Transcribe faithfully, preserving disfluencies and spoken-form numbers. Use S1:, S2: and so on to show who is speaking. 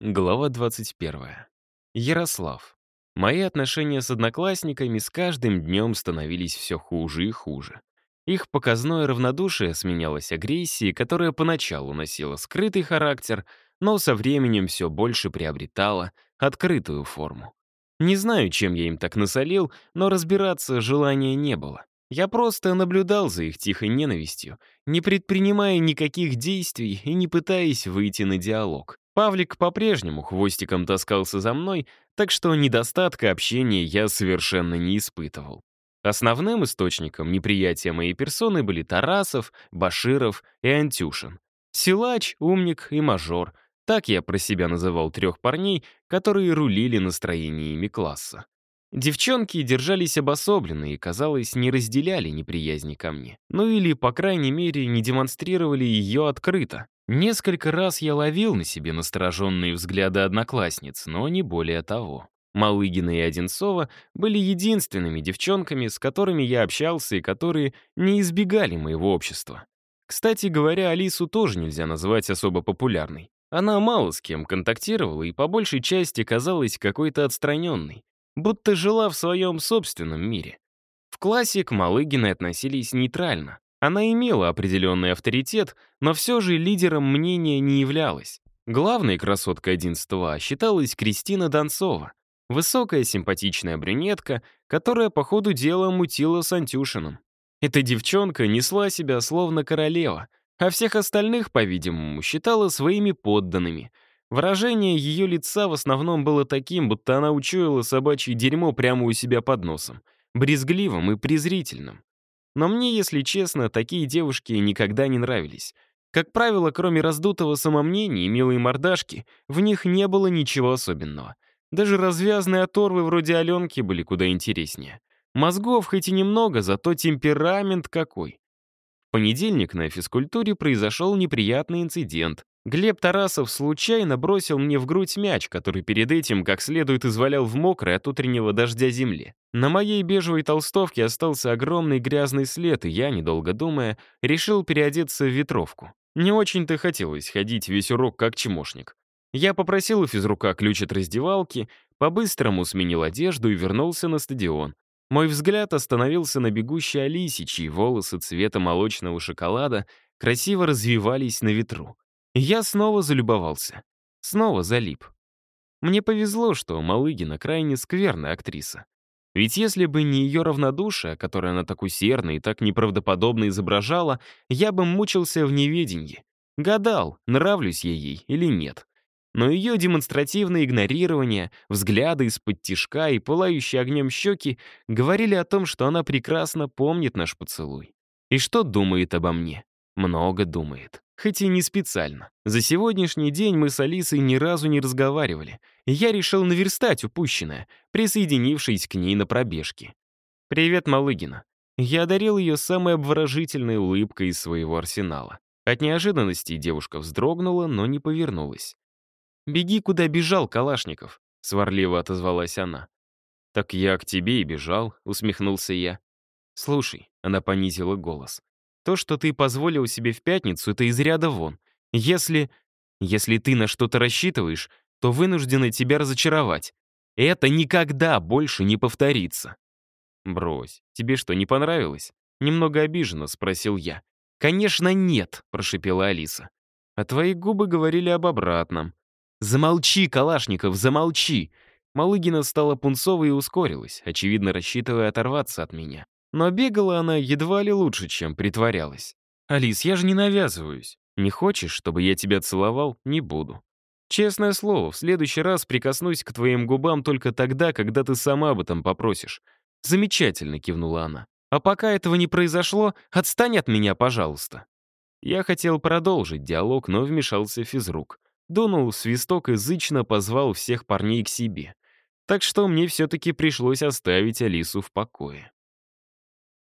S1: Глава двадцать первая. Ярослав. Мои отношения с одноклассниками с каждым днем становились все хуже и хуже. Их показное равнодушие сменялось агрессией, которая поначалу носила скрытый характер, но со временем все больше приобретала открытую форму. Не знаю, чем я им так насолил, но разбираться желания не было. Я просто наблюдал за их тихой ненавистью, не предпринимая никаких действий и не пытаясь выйти на диалог. Павлик по-прежнему хвостиком таскался за мной, так что недостатка общения я совершенно не испытывал. Основным источником неприятия моей персоны были Тарасов, Баширов и Антюшин. Силач, умник и мажор. Так я про себя называл трех парней, которые рулили настроениями класса. Девчонки держались обособленно и, казалось, не разделяли неприязни ко мне. Ну или, по крайней мере, не демонстрировали ее открыто. Несколько раз я ловил на себе настороженные взгляды одноклассниц, но не более того. Малыгина и Одинцова были единственными девчонками, с которыми я общался и которые не избегали моего общества. Кстати говоря, Алису тоже нельзя назвать особо популярной. Она мало с кем контактировала и по большей части казалась какой-то отстраненной, будто жила в своем собственном мире. В классе к Малыгиной относились нейтрально. Она имела определенный авторитет, но все же лидером мнения не являлась. Главной красоткой одиннадцатого А считалась Кристина Донцова, высокая симпатичная брюнетка, которая по ходу дела мутила с Антюшиным. Эта девчонка несла себя словно королева, а всех остальных, по-видимому, считала своими подданными. Выражение ее лица в основном было таким, будто она учуяла собачье дерьмо прямо у себя под носом, брезгливым и презрительным. Но мне, если честно, такие девушки никогда не нравились. Как правило, кроме раздутого самомнения и милой мордашки, в них не было ничего особенного. Даже развязные оторвы вроде Аленки были куда интереснее. Мозгов хоть и немного, зато темперамент какой. В понедельник на физкультуре произошел неприятный инцидент. Глеб Тарасов случайно бросил мне в грудь мяч, который перед этим как следует извалял в мокрой от утреннего дождя земле. На моей бежевой толстовке остался огромный грязный след, и я, недолго думая, решил переодеться в ветровку. Не очень-то хотелось ходить весь урок как чмошник. Я попросил у физрука ключ от раздевалки, по-быстрому сменил одежду и вернулся на стадион. Мой взгляд остановился на бегущей Алисе, чьи волосы цвета молочного шоколада красиво развивались на ветру. Я снова залюбовался. Снова залип. Мне повезло, что Малыгина крайне скверная актриса. Ведь если бы не ее равнодушие, которое она так усердно и так неправдоподобно изображала, я бы мучился в неведенье. Гадал, нравлюсь я ей или нет. Но ее демонстративное игнорирование, взгляды из-под тишка и пылающие огнем щеки говорили о том, что она прекрасно помнит наш поцелуй. И что думает обо мне? Много думает. Хоть и не специально. За сегодняшний день мы с Алисой ни разу не разговаривали, и я решил наверстать упущенное, присоединившись к ней на пробежке. «Привет, Малыгина». Я одарил ее самой обворожительной улыбкой из своего арсенала. От неожиданности девушка вздрогнула, но не повернулась. «Беги, куда бежал, Калашников», — сварливо отозвалась она. «Так я к тебе и бежал», — усмехнулся я. «Слушай», — она понизила голос, «то, что ты позволил себе в пятницу, это из ряда вон. Если... если ты на что-то рассчитываешь, то вынуждена тебя разочаровать. Это никогда больше не повторится». «Брось, тебе что, не понравилось?» Немного обиженно спросил я. «Конечно нет», — прошипела Алиса. «А твои губы говорили об обратном». «Замолчи, Калашников, замолчи!» Малыгина стала пунцовой и ускорилась, очевидно рассчитывая оторваться от меня. Но бегала она едва ли лучше, чем притворялась. «Алис, я же не навязываюсь. Не хочешь, чтобы я тебя целовал? Не буду. Честное слово, в следующий раз прикоснусь к твоим губам только тогда, когда ты сама об этом попросишь». «Замечательно», — кивнула она. «А пока этого не произошло, отстань от меня, пожалуйста». Я хотел продолжить диалог, но вмешался физрук. Дунул в свисток и зычно позвал всех парней к себе. Так что мне все-таки пришлось оставить Алису в покое.